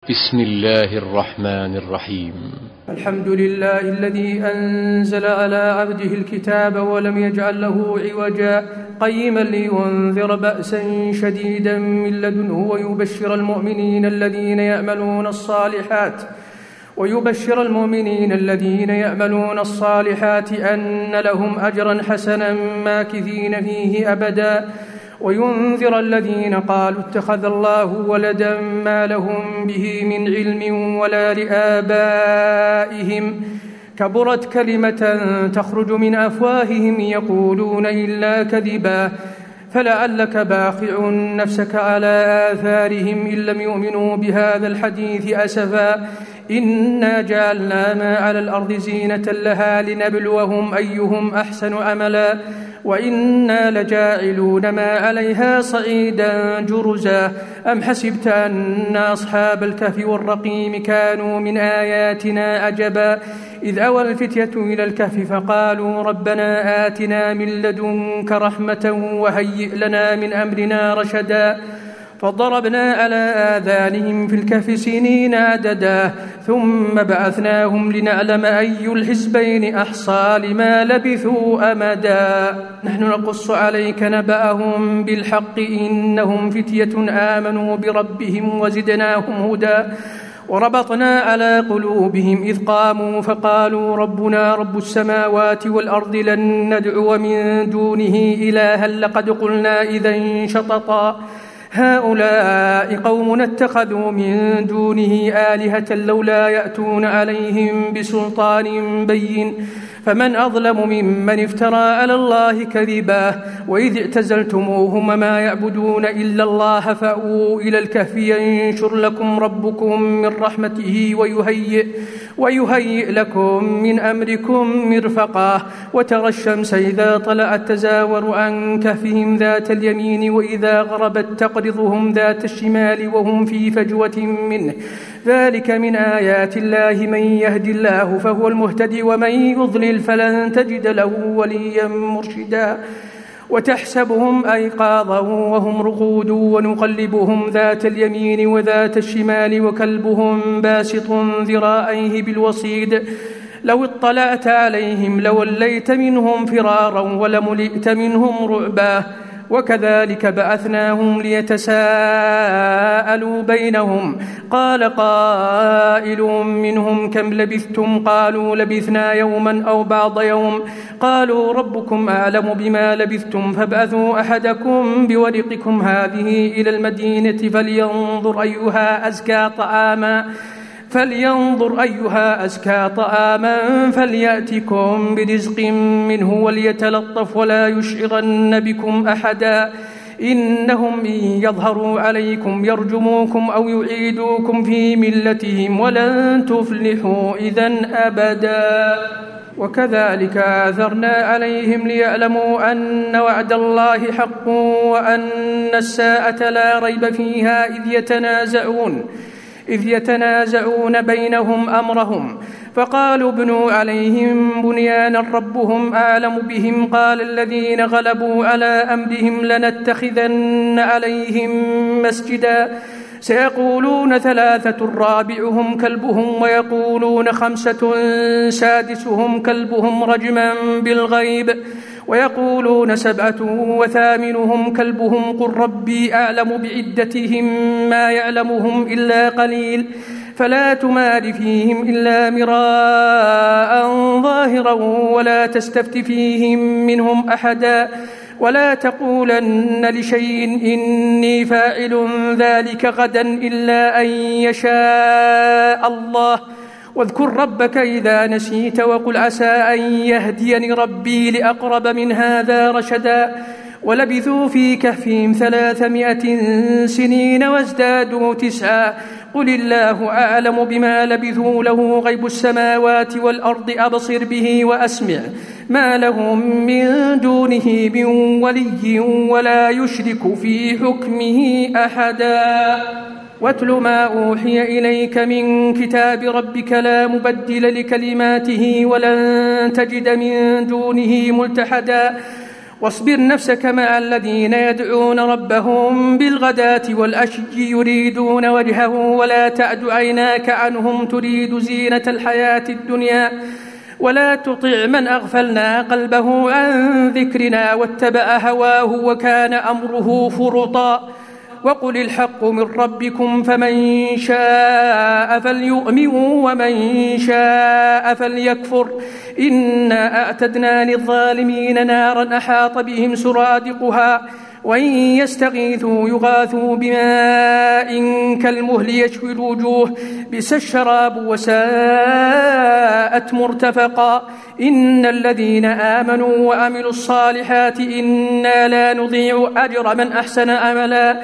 بسم الله الرحمن الرحيم. الحمد لله الذي أنزل على عبده الكتاب ولم يجعل له عوجا قيما لينذر بأسا شديدا من لدنه ويبشر المؤمنين الذين يعملون الصالحات أن لهم أجرا حسنا ماكثين فيه أبدا وينذر الذين قالوا اتخذ الله ولدا ما لهم به من علم ولا لآبائهم كبرت كلمة تخرج من أفواههم يقولون إلا كذبا فلعلك باخع نفسك على آثارهم إن لم يؤمنوا بهذا الحديث أسفا إنا جعلنا ما على الأرض زينة لها لنبلوهم أيهم أحسن عملا وإنا لجاعلون ما عليها صعيدا جرزا أم حسبت أن أصحاب الكهف والرقيم كانوا من آياتنا عجبا إذ أوى الفتية إلى الكهف فقالوا ربنا آتنا من لدنك رحمة وهيئ لنا من أمرنا رشدا فضربنا على آذانهم في الكهف سنين عددا ثم بعثناهم لنعلم أي الحزبين أحصى لما لبثوا أمدا نحن نقص عليك نبأهم بالحق إنهم فتية آمنوا بربهم وزدناهم هدى وربطنا على قلوبهم إذ قاموا فقالوا ربنا رب السماوات والأرض لن ندعو من دونه إلها لقد قلنا إذا شططا هؤلاء قوم اتخذوا من دونه آلهة لولا يأتون عليهم بسلطان بين فمن أظلم ممن افترى على الله كذبا وإذ اعتزلتموهم ما يعبدون إلا الله فأووا إلى الكهف ينشر لكم ربكم من رحمته ويهيئ لكم من أمركم مرفقا وترى الشمس إذا طلعت تزاور عن كهفهم ذات اليمين وإذا غربت تقرضهم ذات الشمال وهم في فجوة منه ذلك من آيات الله من يهد الله فهو المهتدي ومن يضلل فلن تجد له وليا مرشدا وتحسبهم أيقاظا وهم رقود ونقلبهم ذات اليمين وذات الشمال وكلبهم باسط ذراعيه بالوصيد لو اطلعت عليهم لوليت منهم فرارا ولملئت منهم رعبا وكذلك بعثناهم ليتساءلوا بينهم قال قائل منهم كم لبثتم قالوا لبثنا يوما أو بعض يوم قالوا ربكم أعلم بما لبثتم فابعثوا أحدكم بورقكم هذه إلى المدينة فلينظر أيها أزكى طعاما فليأتكم برزق منه وليتلطف ولا يشعرن بكم أحدا إنهم إن يظهروا عليكم يرجموكم أو يعيدوكم في ملتهم ولن تفلحوا إذن أبدا وكذلك آثرنا عليهم ليعلموا أن وعد الله حق وأن الساعة لا ريب فيها إذ يتنازعون بينهم أمرهم فقالوا ابنوا عليهم بنيانا ربهم أعلم بهم قال الذين غلبوا على أمرهم لنتخذن عليهم مسجدا سيقولون 3 رابعهم كلبهم ويقولون 5 سادسهم كلبهم رجما بالغيب ويقولون 7 وثامنهم كلبهم قل ربي أعلم بعدتهم ما يعلمهم إلا قليل فلا تمار فيهم إلا مراء ظاهرا ولا تستفت فيهم منهم أحدا ولا تقولن لشيء إني فاعل ذلك غدا إلا أن يشاء الله واذكر ربك إذا نسيت وقل عسى أن يهديني ربي لأقرب من هذا رشدا ولبثوا في كهفهم 300 سنين وازدادوا 9 قل الله أعلم بما لبثوا له غيب السماوات والأرض أبصر به وأسمع ما لهم من دونه من ولي ولا يشرك في حكمه أحدا واتل ما أوحي إليك من كتاب ربك لا مبدل لكلماته ولن تجد من دونه ملتحدا واصبر نفسك مع الذين يدعون ربهم بالغداة والعشي يريدون وجهه ولا تعد عيناك عنهم تريد زينة الحياة الدنيا ولا تطع من أغفلنا قلبه عن ذكرنا واتبع هواه وكان أمره فرطا وقل الحق من ربكم فمن شاء فليؤمن ومن شاء فليكفر إنا أعتدنا للظالمين نارا أحاط بهم سرادقها وإن يستغيثوا يغاثوا بماء كالمهل يشوي الوجوه بئس الشراب وساءت مرتفقا إن الذين آمنوا وعملوا الصالحات إنا لا نضيع أجر من أحسن عملا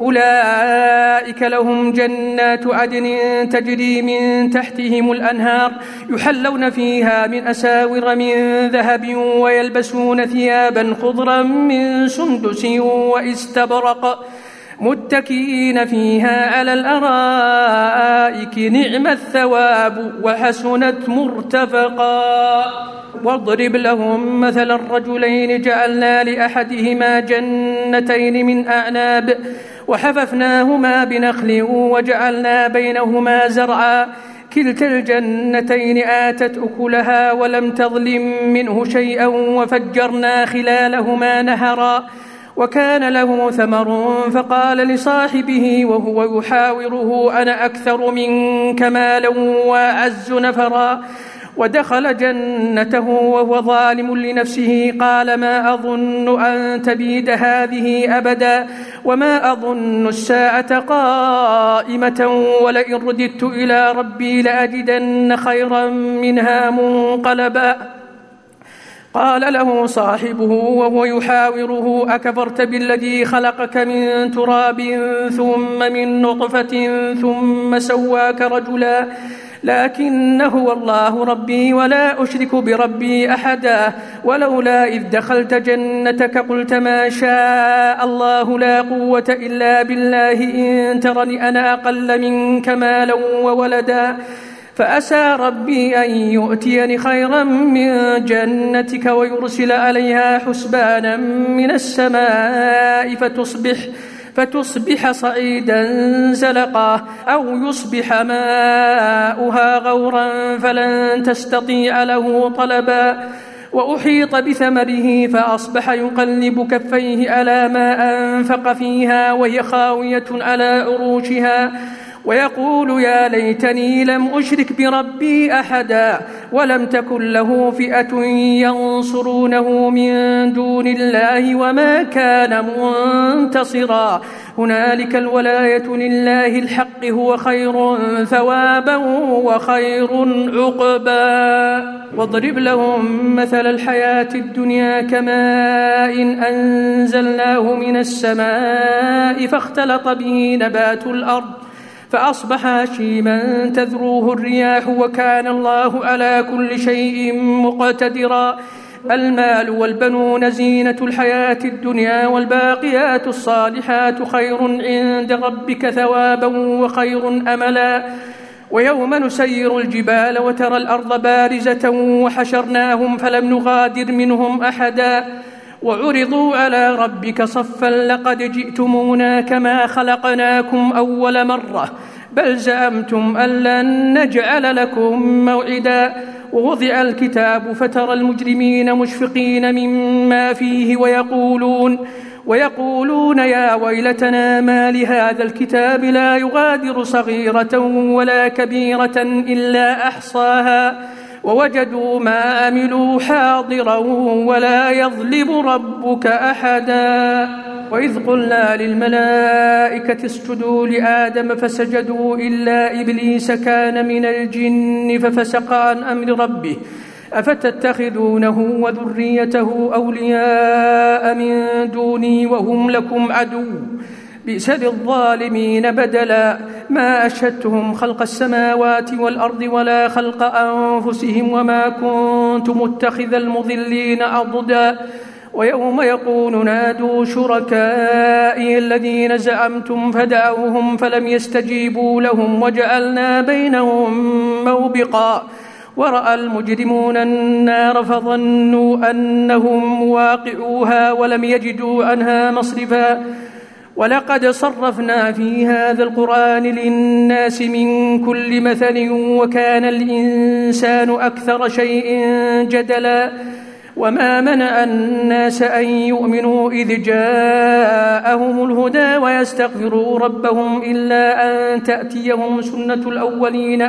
أولئك لهم جنات عدن تجري من تحتهم الأنهار يحلون فيها من أساور من ذهب ويلبسون ثيابا خضرا من سندس واستبرق متكئين فيها على الأرائك نعم الثواب وحسنت مرتفقا واضرب لهم مثل الرجلين جعلنا لأحدهما جنتين من أعناب وحففناهما بنخل وجعلنا بينهما زرعا كلتا الجنتين آتت أكلها ولم تظلم منه شيئا وفجرنا خلالهما نهرا وكان له ثمر فقال لصاحبه وهو يحاوره أنا أكثر منك مالا وأعز نفرا ودخل جنته وهو ظالم لنفسه قال ما أظن أن تبيد هذه أبدا وما أظن الساعة قائمة ولئن رددت إلى ربي لأجدن خيرا منها منقلبا قال له صاحبه وهو يحاوره أكفرت بالذي خلقك من تراب ثم من نطفة ثم سواك رجلا لكن هو الله ربي ولا أشرك بربي أحدا ولولا إذ دخلت جنتك قلت ما شاء الله لا قوة إلا بالله إن ترني أنا أقل منك مالا وولدا فأسى ربي أن يؤتيني خيرا من جنتك ويرسل عليها حسبانا من السماء فتصبح صعيدا زلقا أو يصبح ماؤها غورا فلن تستطيع له طلبا وأحيط بثمره فأصبح يقلب كفيه على ما أنفق فيها وهي خاوية على عروشها ويقول يا ليتني لم أشرك بربي أحدا ولم تكن له فئة ينصرونه من دون الله وما كان منتصرا هنالك الولاية لله الحق هو خير ثوابا وخير عقبا واضرب لهم مثل الحياة الدنيا كماء أنزلناه من السماء فاختلط به نبات الأرض فأصبح هشيما تذروه الرياح وكان الله على كل شيء مقتدرا المال والبنون زينة الحياة الدنيا والباقيات الصالحات خير عند ربك ثوابا وخير أملا ويوم نسير الجبال وترى الأرض بارزة وحشرناهم فلم نغادر منهم أحدا وعرضوا على ربك صفا لقد جئتمونا كما خلقناكم أول مرة بل زعمتم أن لن نجعل لكم موعدا ووضع الكتاب فترى المجرمين مشفقين مما فيه ويقولون يا ويلتنا ما لهذا الكتاب لا يغادر صغيرة ولا كبيرة إلا أحصاها ووجدوا ما عملوا حاضرا ولا يظلم ربك أحدا وإذ قلنا للملائكة اسجدوا لآدم فسجدوا إلا إبليس كان من الجن ففسق عن أمر ربه أفتتخذونه وذريته أولياء من دوني وهم لكم عدو بئس للظالمين بدلا ما أشهدتهم خلق السماوات والأرض ولا خلق أنفسهم وما كنت متخذ المضلين عضدا ويوم يقول نادوا شركائي الذين زعمتم فدعوهم فلم يستجيبوا لهم وجعلنا بينهم موبقا ورأى المجرمون النار فظنوا أنهم مواقعوها ولم يجدوا عنها مصرفا ولقد صرفنا في هذا القرآن للناس من كل مثل وكان الإنسان أكثر شيء جدلا وما منع الناس أن يؤمنوا إذ جاءهم الهدى ويستغفروا ربهم إلا أن تأتيهم سنة الأولين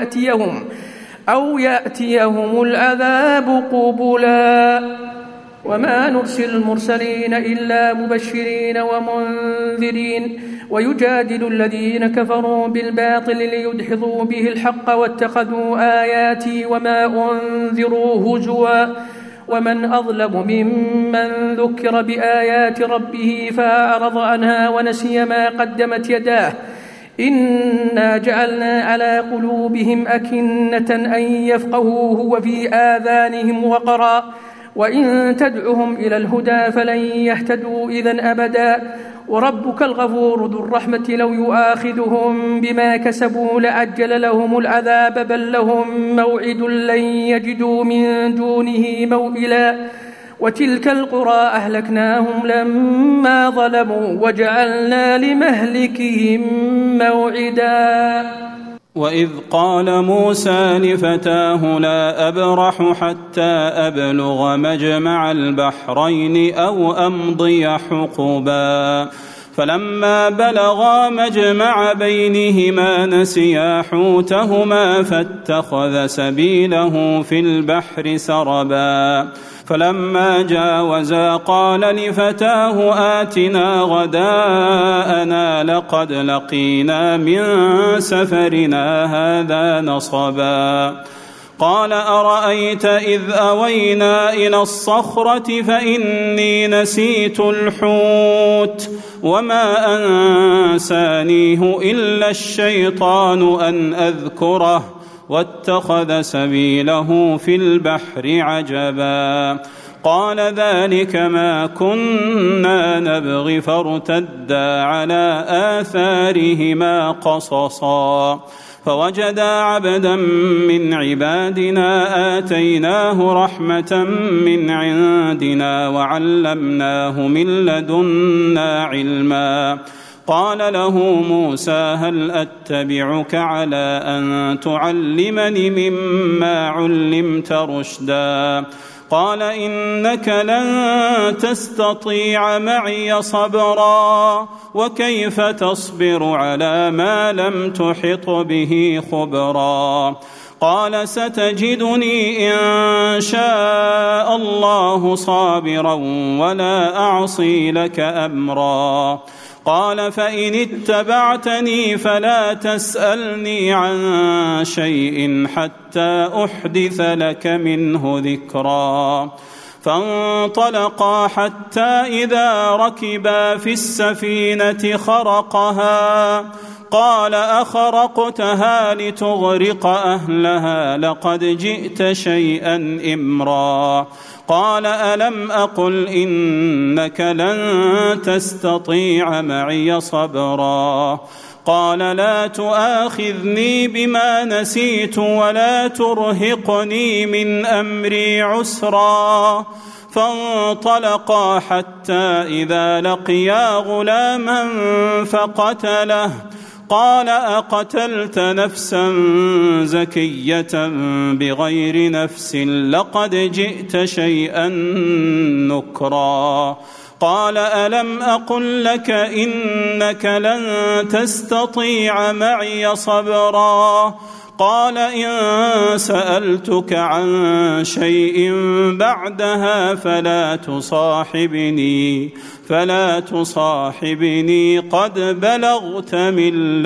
أو يأتيهم العذاب قبلا وما نرسل المرسلين إلا مبشرين ومنذرين ويجادل الذين كفروا بالباطل ليدحضوا به الحق واتخذوا آياتي وما أنذروا هزوا ومن أظلم ممن ذكر بآيات ربه فأعرض عنها ونسي ما قدمت يداه إنا جعلنا على قلوبهم أكنة أن يفقهوه وفي آذانهم وقرا وإن تدعهم إلى الهدى فلن يهتدوا إذن أبدا وربك الغفور ذو الرحمة لو يؤاخذهم بما كسبوا لعجل لهم العذاب بل لهم موعد لن يجدوا من دونه موئلا وتلك القرى أهلكناهم لما ظلموا وجعلنا لمهلكهم موعدا وإذ قال موسى لفتاه لا أبرح حتى أبلغ مجمع البحرين أو أمضي حقبا فلما بلغا مجمع بينهما نسيا حوتهما فاتخذ سبيله في البحر سربا فلما جاوزا قال لفتاه آتنا غداءنا لقد لقينا من سفرنا هذا نصبا قال أرأيت إذ أوينا إلى الصخرة فإني نسيت الحوت وما أنسانيه إلا الشيطان أن أذكره واتخذ سبيله في البحر عجبا قال ذلك ما كنا نبغي فارتدا على آثارهما قصصا فوجدا عبدا من عبادنا آتيناه رحمة من عندنا وعلمناه من لدنا علما قال له موسى هل أتبعك على أن تعلمني مما علمت رشدا قال إنك لن تستطيع معي صبرا وكيف تصبر على ما لم تحط به خبرا قال ستجدني إن شاء الله صابرا ولا أعصي لك أمرا قال فإن اتبعتني فلا تسألني عن شيء حتى أحدث لك منه ذكرا فانطلقا حتى إذا ركبا في السفينة خرقها قال أخرقتها لتغرق أهلها لقد جئت شيئا إمرا قال ألم أقل إنك لن تستطيع معي صبرا قال لا تؤاخذني بما نسيت ولا ترهقني من أمري عسرا فانطلقا حتى إذا لقيا غلاما فقتله قال أقتلت نفسا زكية بغير نفس لقد جئت شيئا نكرا قال ألم أقل لك إنك لن تستطيع معي صبرا قال إن سألتك عن شيء بعدها فلا تصاحبني قد بلغت من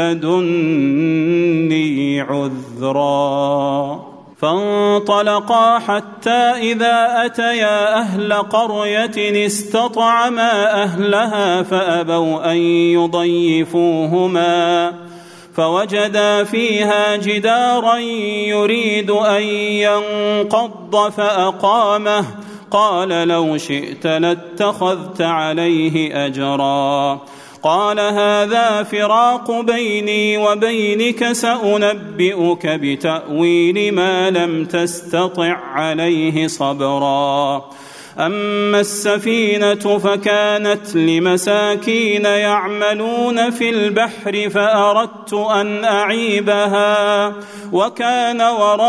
لدني عذرا فانطلقا حتى إذا أتيا أهل قرية استطعما أهلها فأبوا أن يضيفوهما فوجدا فيها جدارا يريد أن ينقض فأقامه قال لو شئت لاتخذت عليه أجرا قال هذا فراق بيني وبينك سأنبئك بتأويل ما لم تستطع عليه صبرا أما السفينة فكانت لمساكين يعملون في البحر فأردت أن أعيبها وكان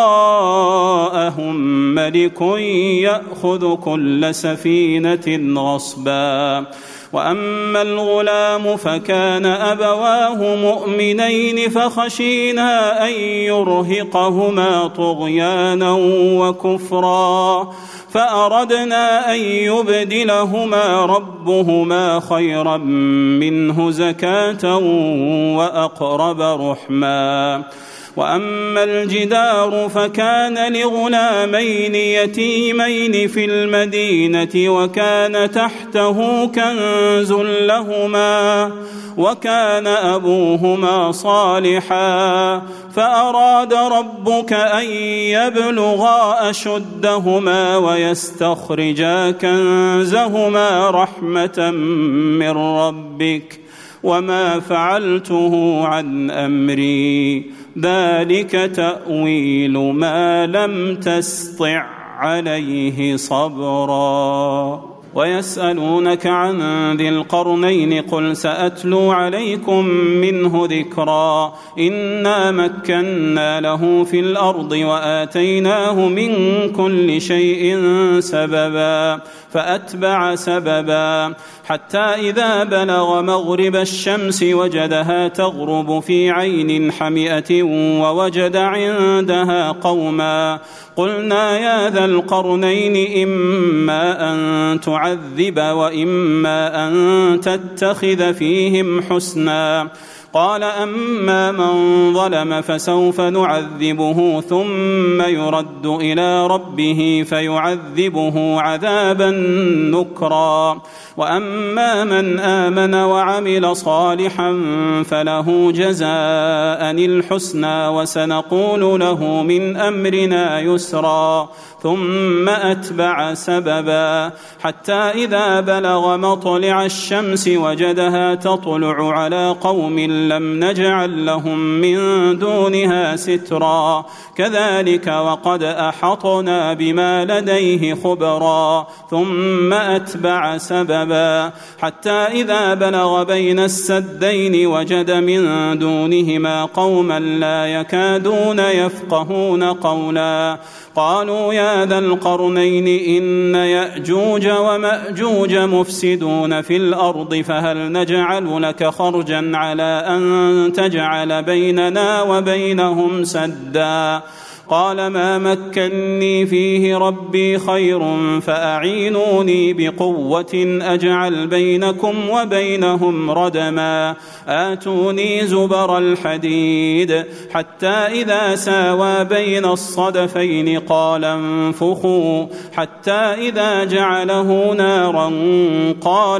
وراءهم ملك يأخذ كل سفينة غصبا وأما الغلام فكان أبواه مؤمنين فخشينا أن يرهقهما طغيانا وكفرا فأردنا أن يبدلهما ربهما خيرا منه زكاة وأقرب رحما وأما الجدار فكان لغلامين يتيمين في المدينة وكان تحته كنز لهما وكان أبوهما صالحا فأراد ربك أن يبلغا أشدهما ويستخرجا كنزهما رحمة من ربك وما فعلته عن أمري ذلك تأويل ما لم تسطع عليه صبرا ويسألونك عن ذي القرنين قل سأتلو عليكم منه ذكرا إنا مكنا له في الأرض وآتيناه من كل شيء سببا فأتبع سببا حتى إذا بلغ مغرب الشمس وجدها تغرب في عين حمئة ووجد عندها قوما قلنا يا ذا القرنين إما أن تعذب وإما أن تتخذ فيهم حسنا قال أما من ظلم فسوف نعذبه ثم يرد إلى ربه فيعذبه عذابا نكرا وأما من آمن وعمل صالحا فله جزاء الحسنى وسنقول له من أمرنا يسرا ثم أتبع سببا حتى إذا بلغ مطلع الشمس وجدها تطلع على قوم لم نجعل لهم من دونها سترا كذلك وقد أحطنا بما لديه خبرا ثم أتبع سببا حتى إذا بلغ بين السدين وجد من دونهما قوما لا يكادون يفقهون قولا قالوا يا ذا القرنين إن يأجوج ومأجوج مفسدون في الأرض فهل نجعل لك خرجا على أن تجعل بيننا وبينهم سدا قال ما مكني فيه ربي خير فأعينوني بقوة أجعل بينكم وبينهم ردما آتوني زبر الحديد حتى إذا ساوى بين الصدفين قال انفخوا حتى إذا جعله نارا قال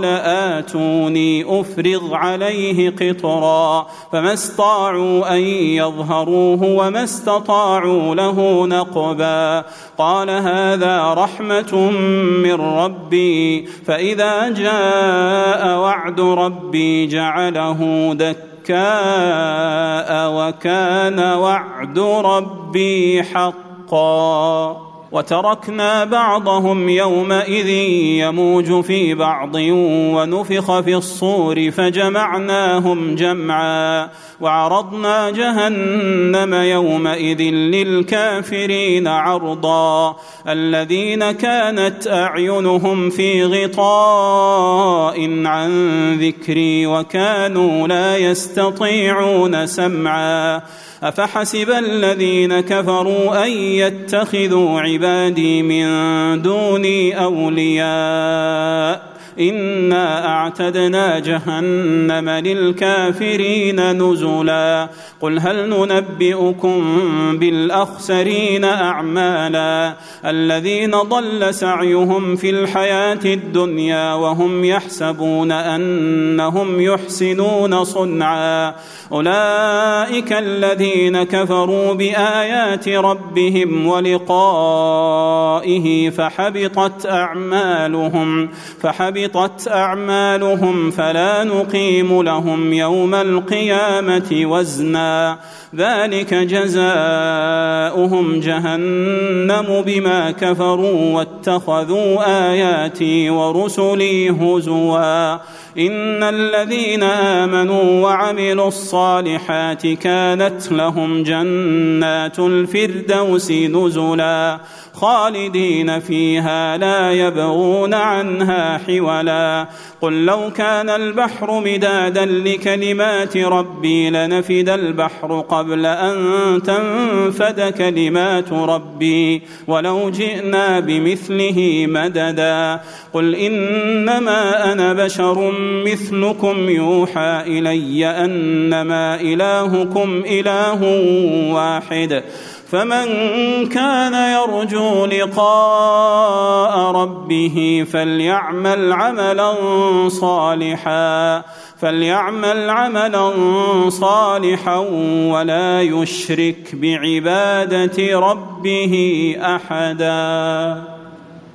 آتوني أفرغ عليه قطرا فما استطاعوا أن يظهروه وما استطاعوا له نقبا قال هذا رحمة من ربي فإذا جاء وعد ربي جعله دكاء وكان وعد ربي حقا وتركنا بعضهم يومئذ يموج في بعض ونفخ في الصور فجمعناهم جمعا وعرضنا جهنم يومئذ للكافرين عرضا الذين كانت أعينهم في غطاء عن ذكري وكانوا لا يستطيعون سمعا أفحسب الذين كفروا أن يتخذوا عبادي من دوني أولياء إنا أعتدنا جهنم للكافرين نزلا قل هل ننبئكم بالأخسرين أعمالا الذين ضل سعيهم في الحياة الدنيا وهم يحسبون أنهم يحسنون صنعا أولئك الذين كفروا بآيات ربهم ولقائه فحبطت حبطت أعمالهم فلا نقيم لهم يوم القيامة وزنا ذلك جزاؤهم جهنم بما كفروا واتخذوا آياتي ورسلي هزوا إن الذين آمنوا وعملوا الصالحات كانت لهم جنات الفردوس نزلا خالدين فيها لا يبغون عنها حولا قل لو كان البحر مدادا لكلمات ربي لنفد البحر قبل أن تنفد كلمات ربي ولو جئنا بمثله مددا قل إنما أنا بشر مثلكم يوحى إلي أنما إلهكم إله واحد فمن كان يرجو لقاء ربه فليعمل عملا صالحا ولا يشرك بعبادة ربه أحدا.